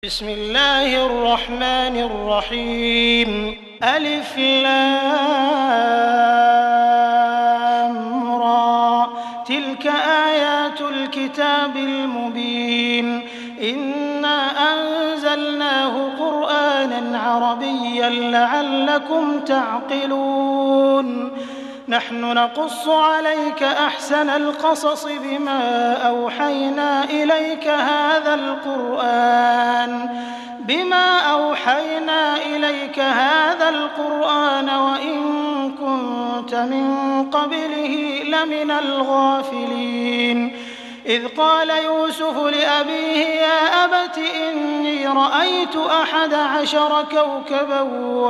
بسم الله الرحمن الرحيم. ألف لام را، تلك آيات الكتاب المبين. إنا أنزلناه قرآنا عربيا لعلكم تعقلون. نحن نقص عليك أحسن القصص بما أوحينا إليك هذا القرآن وإن كنت من قبله لمن الغافلين. إذ قال يوسف لأبيه يا أبت إني رأيت 11 كوكبا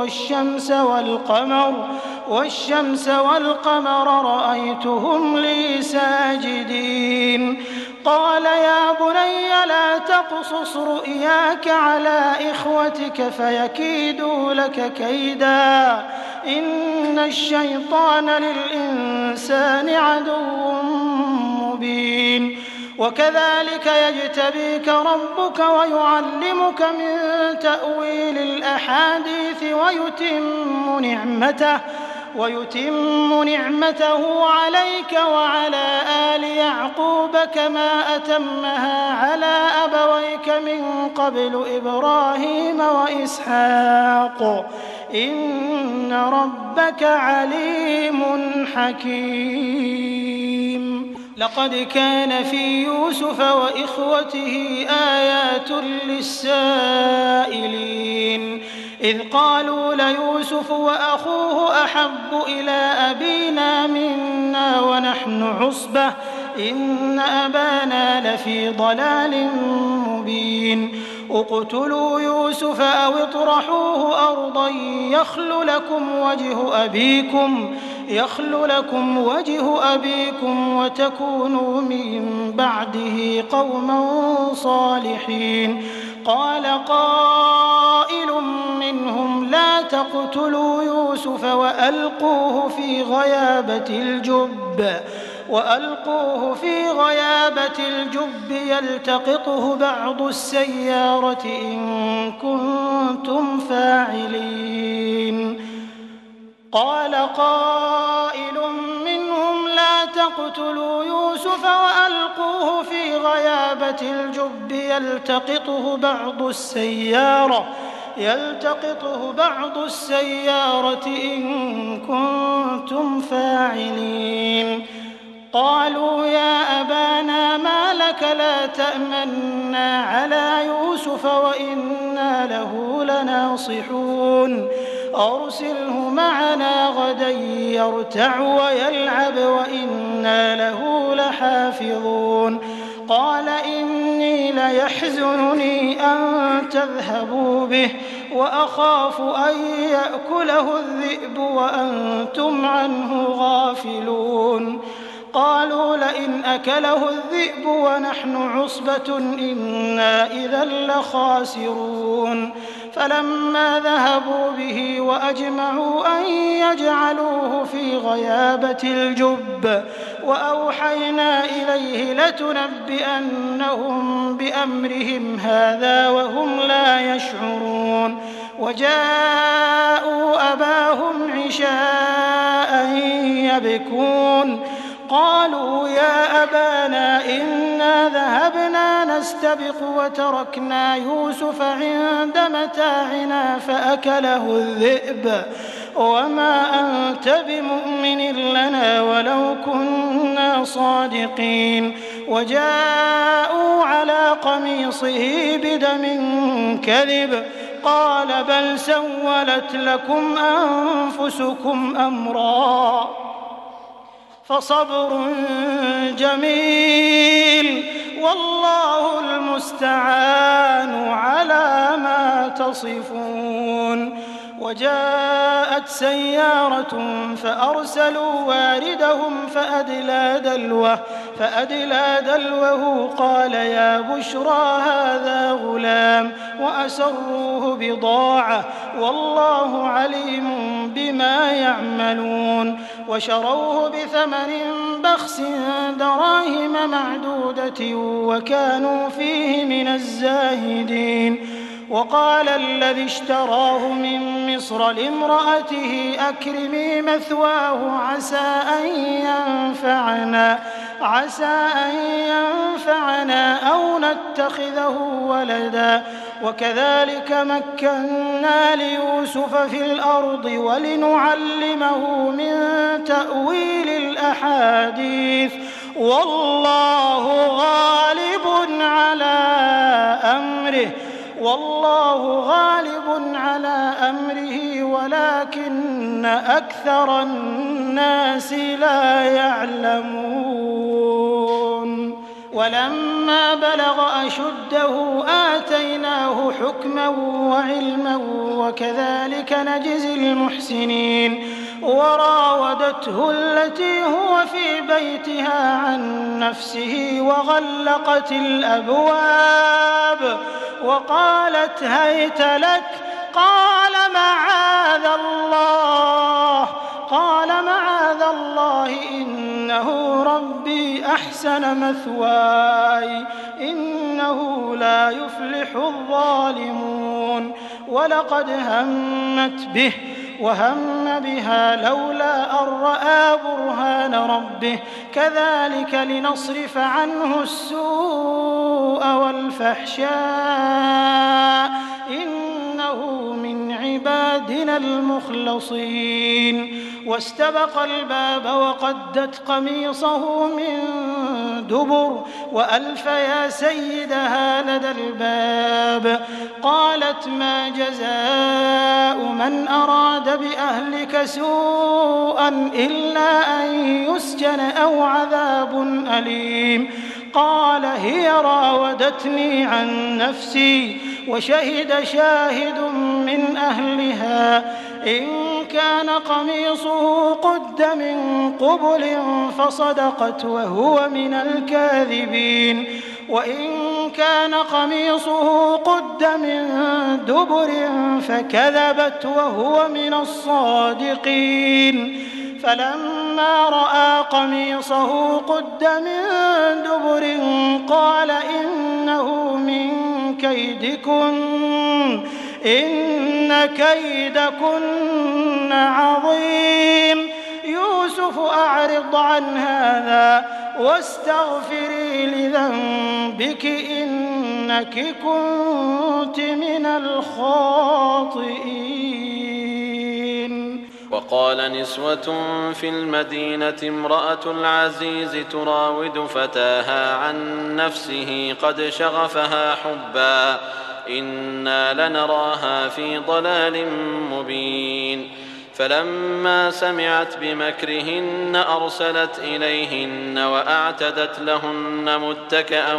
والشمس والقمر رأيتهم لي ساجدين. قال يا بني لا تقصص رؤياك على إخوتك فيكيدوا لك كيدا، إن الشيطان للإنسان عدو مبين. وكذلك يجتبيك ربك ويعلمك من تأويل الأحاديث ويتم نعمته عليك وعلى آل يعقوب كما أتمها على أبويك من قبل إبراهيم وإسحاق إن ربك عليم حكيم. لقد كان في يوسف وإخوته آيات للسائلين، إذ قالوا ليوسف وأخوه أحب إلى أبينا منا ونحن عصبة إن أبانا لفي ضلال مبين. اقتلوا يوسف أو اطرحوه أرضا يخل لكم وجه أبيكم وتكونوا من بعده قوما صالحين. قال قائل منهم لا تقتلوا يوسف وألقوه في غيابة الجب يلتقطه بعض السيارة إن كنتم فاعلين. قال قائل منهم لا تقتلوا يوسف وألقوه في غيابة الجب يلتقطه بعض السيارة إن كنتم فاعلين. قالوا يا أبانا ما لك لا تأمنا على يوسف وإنا له لناصحون. أرسله معنا غدا يرتع ويلعب وإنا له لحافظون. قال إني ليحزنني أن تذهبوا به وأخاف أن يأكله الذئب وأنتم عنه غافلون. قالوا لئن أكله الذئب ونحن عصبة إنا إذا لخاسرون. فلما ذهبوا به وأجمعوا أن يجعلوه في غيابة الجب وأوحينا إليه لتنبئنهم بأمرهم هذا وهم لا يشعرون. وجاءوا أباهم عشاء يبكون. قالوا يا أبانا إنا ذهبنا نستبق وتركنا يوسف عند متاعنا فأكله الذئب وما أنت بمؤمن لنا ولو كنا صادقين. وجاءوا على قميصه بدم كذب قال بل سولت لكم أنفسكم أمرا فصبر جميل والله المستعان على ما تصفون. وجاءت سيارة فأرسلوا واردهم فأدلى دلوه قال يا بشرى هذا غلام وأسروه بضاعة والله عليم بما يعملون. وشروه بثمن بخس دراهم معدودة وكانوا فيه من الزاهدين. وقال الذي اشتراه من مصر لامرأته أكرمي مثواه عسى أن ينفعنا أو نتخذه ولدا وكذلك مكنا ليوسف في الأرض ولنعلمه من تأويل الأحاديث والله غالب على أمره ولكن أكثر الناس لا يعلمون ولما بلغ أشده آتيناه حكما وعلما وكذلك نجزي المحسنين وراودته التي هو في بيتها عن نفسه وغلقت الأبواب وقالت هيت لك قال معاذ الله إنه ربي أحسن مثواي إنه لا يفلح الظالمون ولقد همت به وهم بها لولا أن رأى برهان ربه كذلك لنصرف عنه السوء والفحشاء إنه من عبادنا المخلصين واستبق الباب وقدت قميصه من دبر وألف يا سيدها لدى الباب قالت ما جزاء من أراد بأهلك سوءا إلا أن يسجن أو عذاب أليم قال هي راودتني عن نفسي وشهد شاهد من أهلها إن كان قميصه قد من قبل فصدقت وهو من الكاذبين وإن كان قميصه قد من دبر فكذبت وهو من الصادقين فلما رأى قميصه قد من دبر قال إنه من كيدكن إن كيدكن عظيم يوسف أعرض عن هذا واستغفري لذنبك إنك كنت من الخاطئين. وقال نسوة في المدينة امرأة العزيز تراود فتاها عن نفسه قد شغفها حبا إنا لنراها في ضلال مبين فلما سمعت بمكرهن أرسلت إليهن وأعتدت لهن متكئا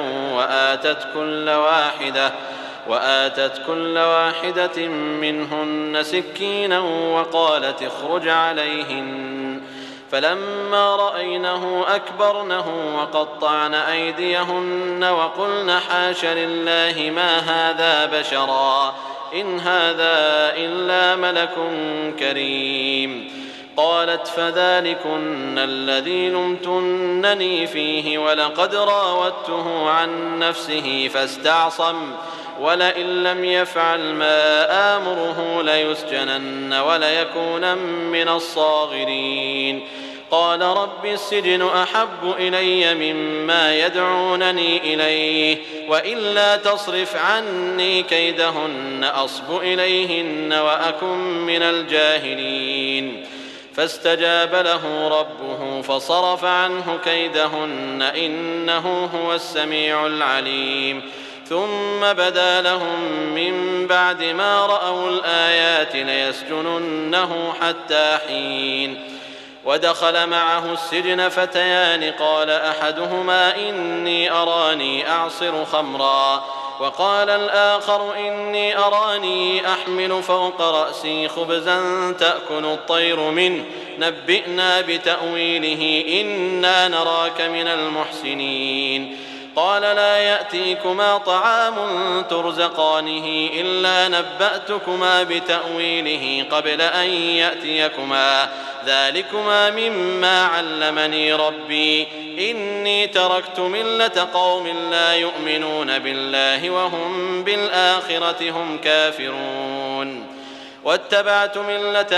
وآتت كل واحدة منهن سكينا وقالت اخرج عليهن فلما رأينه أكبرنه وقطعن أيديهن وقلن حاش لله ما هذا بشرا إن هذا إلا ملك كريم قالت فذلكن الذي لمتنني فيه ولقد راودته عن نفسه فاستعصم ولئن لم يفعل ما آمره ليسجنن وليكون من الصاغرين قال رب السجن أحب إلي مما يدعونني إليه وإلا تصرف عني كيدهن أصب إليهن وأكن من الجاهلين فاستجاب له ربه فصرف عنه كيدهن إنه هو السميع العليم ثم بدا لهم من بعد ما رأوا الآيات ليسجننه حتى حين ودخل معه السجن فتيان قال أحدهما إني أراني أعصر خمرا وقال الآخر إني أراني أحمل فوق رأسي خبزا تأكل الطير منه نبئنا بتأويله إنا نراك من المحسنين قال لا يأتيكما طعام ترزقانه إلا نبأتكما بتأويله قبل أن يأتيكما ذلكما مما علمني ربي إني تركت ملة قوم لا يؤمنون بالله وهم بالآخرة هم كافرون واتبعت ملة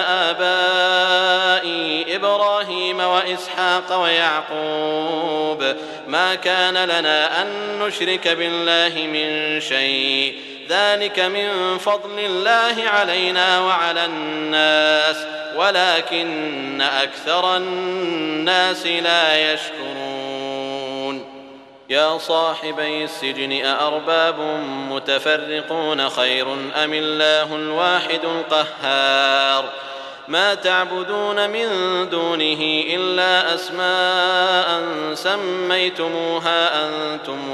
آبائي إبراهيم وإسحاق ويعقوب ما كان لنا أن نشرك بالله من شيء ذلك من فضل الله علينا وعلى الناس ولكن أكثر الناس لا يشكرون يا صاحبي السجن أأرباب متفرقون خير أم الله الواحد القهار ما تعبدون من دونه إلا أسماء سميتموها أنتم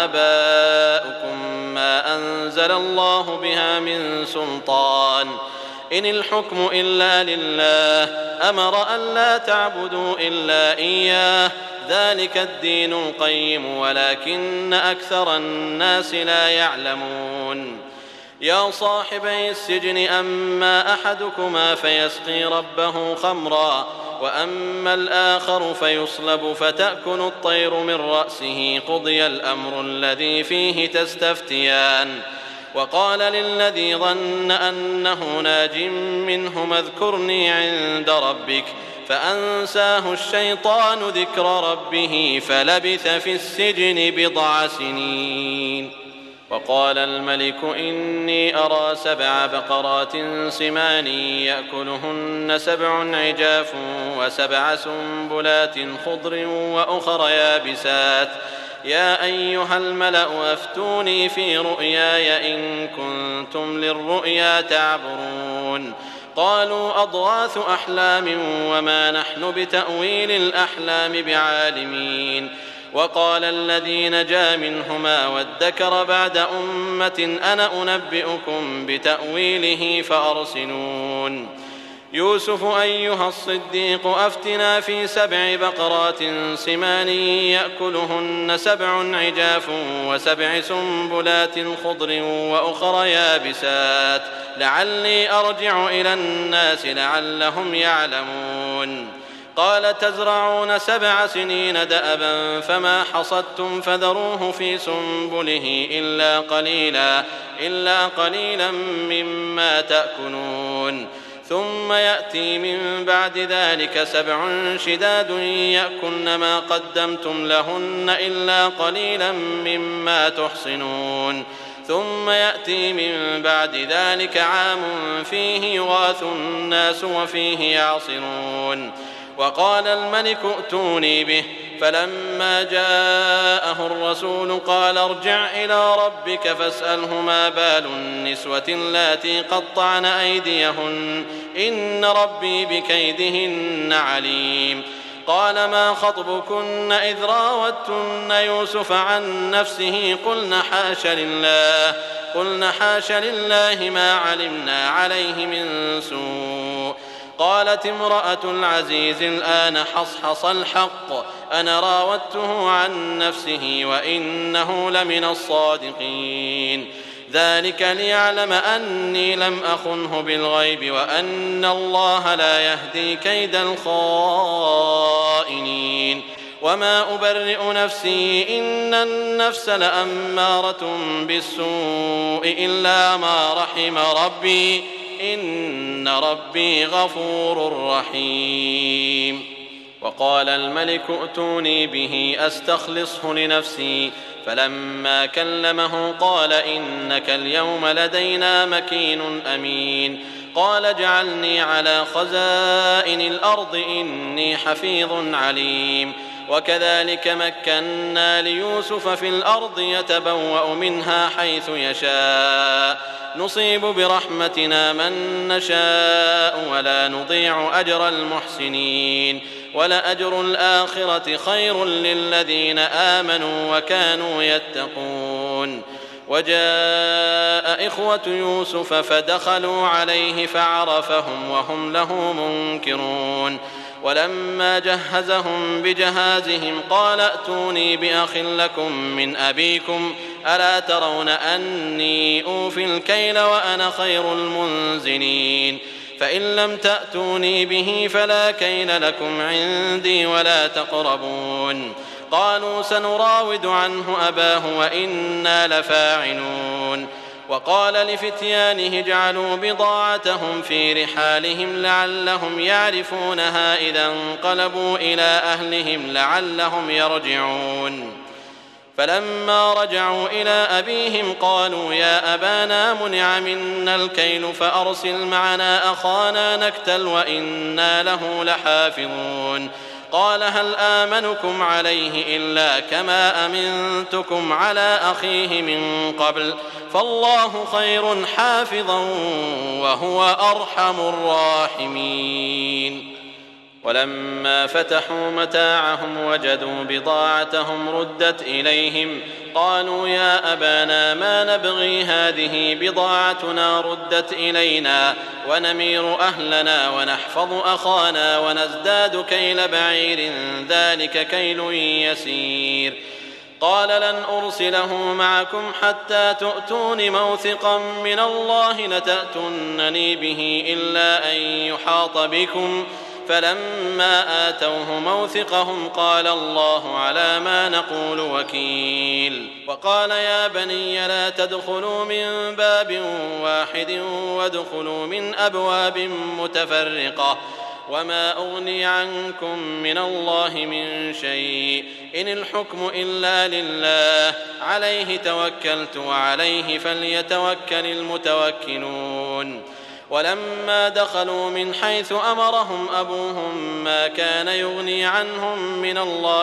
وآباؤكم ما أنزل الله بها من سلطان إن الحكم إلا لله أمر أن لا تعبدوا إلا إياه ذلك الدين القيم ولكن أكثر الناس لا يعلمون يا صاحبي السجن أما أحدكما فيسقي ربه خمرا وأما الآخر فيصلب فتأكل الطير من رأسه قضي الأمر الذي فيه تستفتيان وقال للذي ظن أنه ناج منهما اذكرني عند ربك فأنساه الشيطان ذكر ربه فلبث في السجن بضع سنين وقال الملك إني أرى 7 بقرات سمان يأكلهن 7 عجاف و7 سنبلات خضر وأخر يابسات يا أيها الملأ أفتوني في رؤياي إن كنتم للرؤيا تعبرون قالوا أضغاث أحلام وما نحن بتأويل الأحلام بعالمين وقال الذي نجا منهما وادكر بعد أمة أنا أنبئكم بتأويله فأرسلون يوسف أيها الصديق أفتنا في 7 بقرات سمان يأكلهن 7 عجاف و7 سنبلات خضر وأخر يابسات لعلي أرجع إلى الناس لعلهم يعلمون قال تزرعون 7 سنين دأبا فما حصدتم فذروه في سنبله إلا قليلا مما تأكلون ثم يأتي من بعد ذلك 7 شداد يأكلن ما قدمتم لهن إلا قليلا مما تحصنون ثم يأتي من بعد ذلك عام فيه يغاث الناس وفيه يعصرون وقال الملك ائتوني به فلما جاءه الرسول قال ارجع إلى ربك فاسأله ما بال النسوة اللاتي قطعن أيديهن إن ربي بكيدهن عليم قال ما خطبكن إذ راوتن يوسف عن نفسه قلن حاش لله ما علمنا عليه من سوء قالت امرأة العزيز الآن حصحص الحق أنا راودته عن نفسه وإنه لمن الصادقين ذلك ليعلم أني لم أخنه بالغيب وأن الله لا يهدي كيد الخائنين وما أبرئ نفسي إن النفس لأمارة بالسوء إلا ما رحم ربي إن ربي غفور رحيم وقال الملك ائتوني به أستخلصه لنفسي فلما كلمه قال إنك اليوم لدينا مكين أمين قال اجعلني على خزائن الأرض إني حفيظ عليم وكذلك مكنا ليوسف في الأرض يتبوأ منها حيث يشاء نصيب برحمتنا من نشاء ولا نضيع أجر المحسنين ولأجر الآخرة خير للذين آمنوا وكانوا يتقون وجاء إخوة يوسف فدخلوا عليه فعرفهم وهم له منكرون ولما جهزهم بجهازهم قال ائتوني بأخ لكم من أبيكم ألا ترون أني أوفي الكيل وأنا خير المنزلين فإن لم تأتوني به فلا كيل لكم عندي ولا تقربون قالوا سنراود عنه أباه وإنا لفاعلون. وقال لفتيانه اجعلوا بضاعتهم في رحالهم لعلهم يعرفونها إذا انقلبوا إلى أهلهم لعلهم يرجعون. فلما رجعوا إلى أبيهم قالوا يا أبانا منع منا الكيل فأرسل معنا أخانا نكتل وإنا له لحافظون. قال هل آمنكم عليه إلا كما أمنتكم على أخيه من قبل فالله خير حافظا وهو أرحم الراحمين. ولما فتحوا متاعهم وجدوا بضاعتهم ردت إليهم قالوا يا أبانا ما نبغي هذه بضاعتنا ردت إلينا ونمير أهلنا ونحفظ أخانا ونزداد كيل بعير ذلك كيل يسير. قال لن أرسله معكم حتى تؤتون موثقا من الله لتأتونني به إلا أن يحاط بكم فلما آتوه موثقهم قال الله على ما نقول وكيل. وقال يا بني لا تدخلوا من باب واحد وادخلوا من أبواب متفرقة وما أغني عنكم من الله من شيء إن الحكم إلا لله عليه توكلت وعليه فليتوكل المتوكلون. ولما دخلوا من حيث أمرهم أبوهم ما كان يغني عنهم من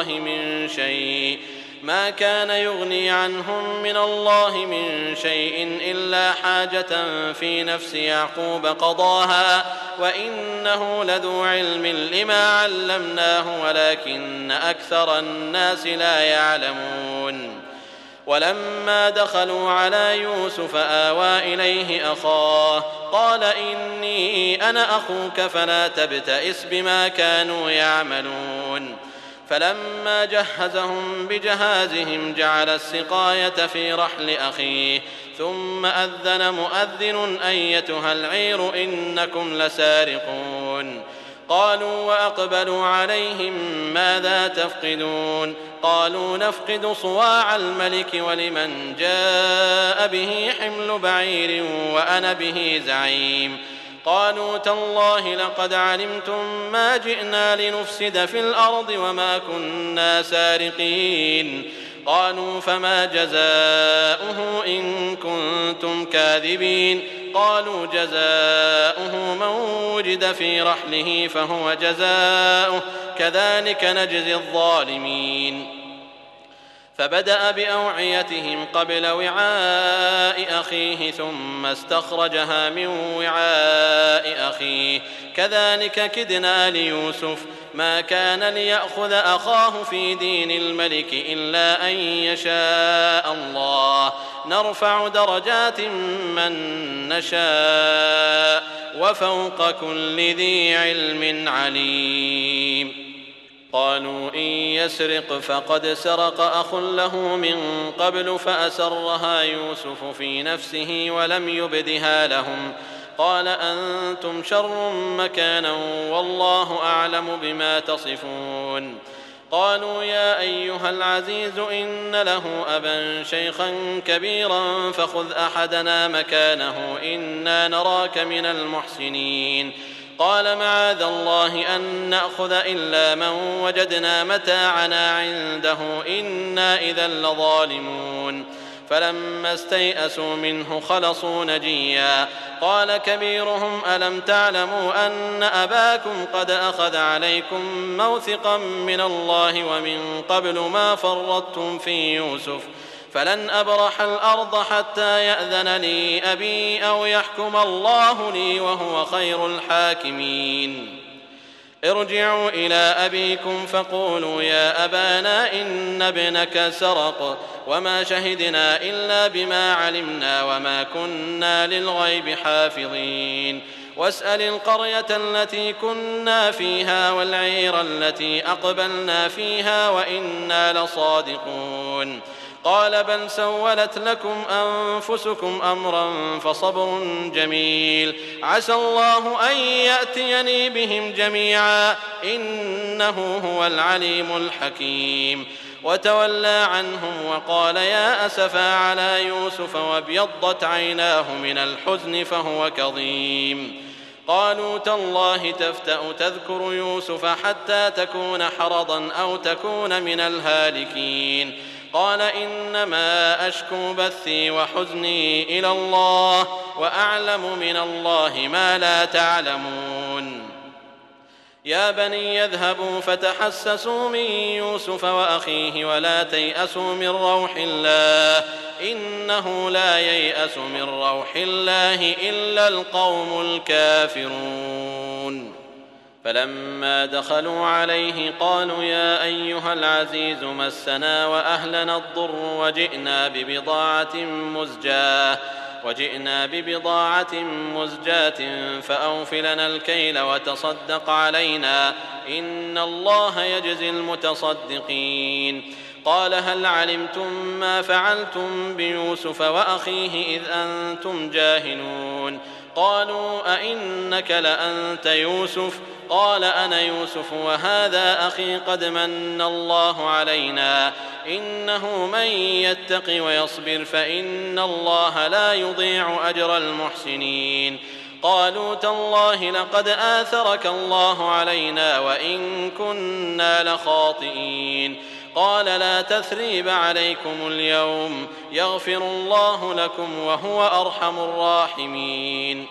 الله من شيء إلا حاجة في نفس يعقوب قضاها وإنه لذو علم لما علمناه ولكن أكثر الناس لا يعلمون. ولما دخلوا على يوسف آوى إليه أخاه قال إني أنا أخوك فلا تبتئس بما كانوا يعملون. فلما جهزهم بجهازهم جعل السقاية في رحل أخيه ثم أذن مؤذن أيتها العير إنكم لسارقون. قالوا وأقبلوا عليهم ماذا تفقدون قالوا نفقد صواع الملك ولمن جاء به حمل بعير وأنا به زعيم. قالوا تالله لقد علمتم ما جئنا لنفسد في الأرض وما كنا سارقين. قالوا فما جزاؤه إن كنتم كاذبين. قالوا جزاؤه من وجد في رحله فهو جزاؤه كذلك نجزي الظالمين. فبدأ بأوعيتهم قبل وعاء أخيه ثم استخرجها من وعاء أخيه كذلك كدنا ليوسف ما كان ليأخذ أخاه في دين الملك إلا أن يشاء الله نرفع درجات من نشاء وفوق كل ذي علم عليم. قالوا إن يسرق فقد سرق أخ له من قبل فأسرها يوسف في نفسه ولم يبدها لهم. قال أنتم شر مكانا والله أعلم بما تصفون. قالوا يا أيها العزيز إن له أبا شيخا كبيرا فخذ أحدنا مكانه إنا نراك من المحسنين. قال معاذ الله أن نأخذ إلا من وجدنا متاعنا عنده إنا إذا لظالمون. فلما استيئسوا منه خلصوا نجيا. قال كبيرهم ألم تعلموا أن أباكم قد أخذ عليكم موثقا من الله ومن قبل ما فرطتم في يوسف فلن أبرح الأرض حتى يأذن لي أبي أو يحكم الله لي وهو خير الحاكمين. ارجعوا إلى أبيكم فقولوا يا أبانا إن ابنك سرق وما شهدنا إلا بما علمنا وما كنا للغيب حافظين. واسأل القرية التي كنا فيها والعير التي أقبلنا فيها وإنا لصادقون. قال بل سولت لكم أنفسكم أمرا فصبر جميل عسى الله أن يأتيني بهم جميعا إنه هو العليم الحكيم. وتولى عنهم وقال يا أسفا على يوسف وابيضت عيناه من الحزن فهو كظيم. قالوا تالله تفتأ تذكر يوسف حتى تكون حرضا أو تكون من الهالكين. قال إنما أشكو بثي وحزني إلى الله وأعلم من الله ما لا تعلمون. يا بني يذهبوا فتحسسوا من يوسف وأخيه ولا تيأسوا من روح الله إنه لا ييأس من روح الله إلا القوم الكافرون. فلما دخلوا عليه قالوا يا أيها العزيز مسنا وأهلنا الضر وجئنا ببضاعة مزجاة فأوف لنا الكيل وتصدق علينا إن الله يجزي المتصدقين. قال هل علمتم ما فعلتم بيوسف وأخيه إذ أنتم جاهلون؟ قالوا أئنك لأنت يوسف؟ قال أنا يوسف وهذا أخي قد من الله علينا إنه من يتق ويصبر فإن الله لا يضيع أجر المحسنين. قالوا تالله لقد آثرك الله علينا وإن كنا لخاطئين. قال لا تثريب عليكم اليوم يغفر الله لكم وهو أرحم الراحمين.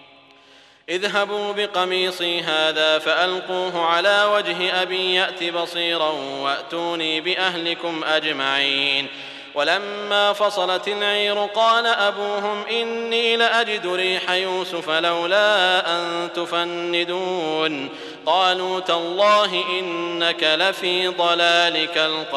اذهبوا بقميصي هذا فألقوه على وجه أبي يأت بصيرا وأتوني بأهلكم أجمعين. ولما فصلت العير قال أبوهم إني لأجد ريح يوسف لولا أن تفندون. قالوا تالله إنك لفي ضلالك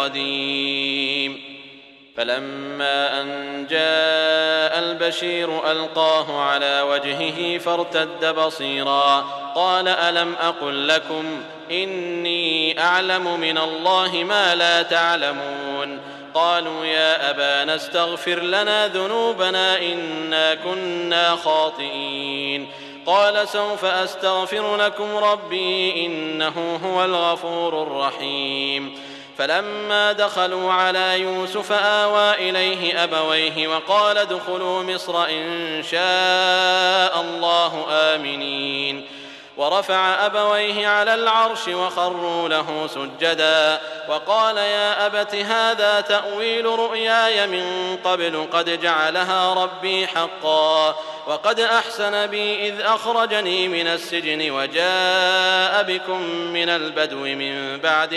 القديم. فلما أن جاء البشير ألقاه على وجهه فارتد بصيرا قال ألم أقل لكم إني أعلم من الله ما لا تعلمون؟ قالوا يا أبانا استغفر لنا ذنوبنا إنا كنا خاطئين. قال سوف أستغفر لكم ربي إنه هو الغفور الرحيم. فلما دخلوا على يوسف آوى إليه أبويه وقال ادخلوا مصر إن شاء الله آمنين. ورفع أبويه على العرش وخروا له سجدا وقال يا أبت هذا تأويل رؤياي من قبل قد جعلها ربي حقا وقد أحسن بي إذ أخرجني من السجن وجاء بكم من البدو من بعد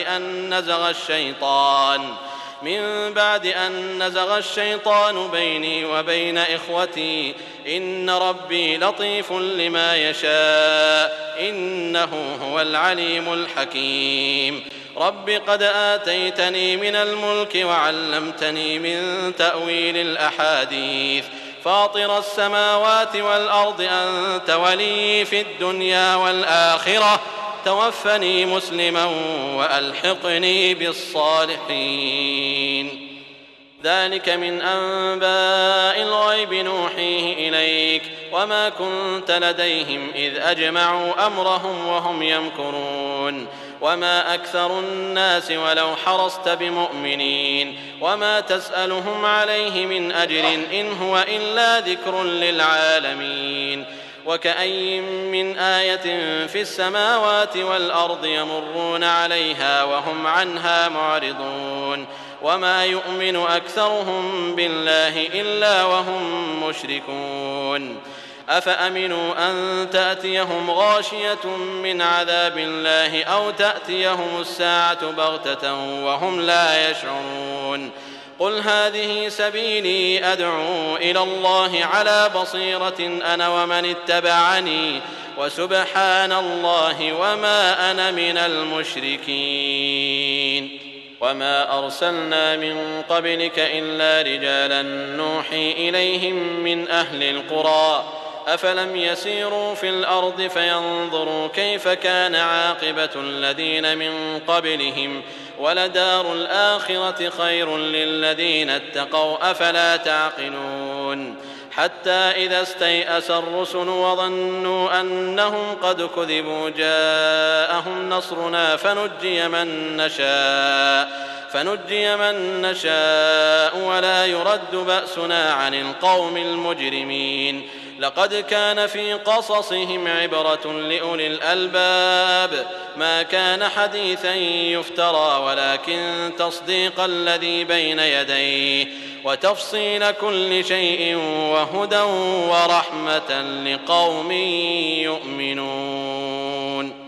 أن نزغ الشيطان بيني وبين إخوتي إن ربي لطيف لما يشاء إنه هو العليم الحكيم. رب قد آتيتني من الملك وعلمتني من تأويل الأحاديث فاطر السماوات والأرض أنت ولي في الدنيا والآخرة توفني مسلما وألحقني بالصالحين. ذلك من أنباء الغيب نوحيه إليك وما كنت لديهم إذ أجمعوا أمرهم وهم يمكرون. وما أكثر الناس ولو حرصت بمؤمنين وما تسألهم عليه من أجر إن هو إلا ذكر للعالمين. وكأي من آية في السماوات والأرض يمرون عليها وهم عنها معرضون وما يؤمن أكثرهم بالله إلا وهم مشركون. أفأمنوا أن تأتيهم غاشية من عذاب الله أو تأتيهم الساعة بغتة وهم لا يشعرون. قل هذه سبيلي أدعو إلى الله على بصيرة أنا ومن اتبعني وسبحان الله وما أنا من المشركين. وما أرسلنا من قبلك إلا رجالا نوحي إليهم من أهل القرى أفلم يسيروا في الأرض فينظروا كيف كان عاقبة الذين من قبلهم ولدار الآخرة خير للذين اتقوا أفلا تعقلون. حتى إذا استيأس الرسل وظنوا أنهم قد كذبوا جاءهم نصرنا فنجي من نشاء ولا يرد بأسنا عن القوم المجرمين. لقد كان في قصصهم عبرة لأولي الألباب ما كان حديثا يفترى ولكن تصديق الذي بين يديه وتفصيل كل شيء وهدى ورحمة لقوم يؤمنون.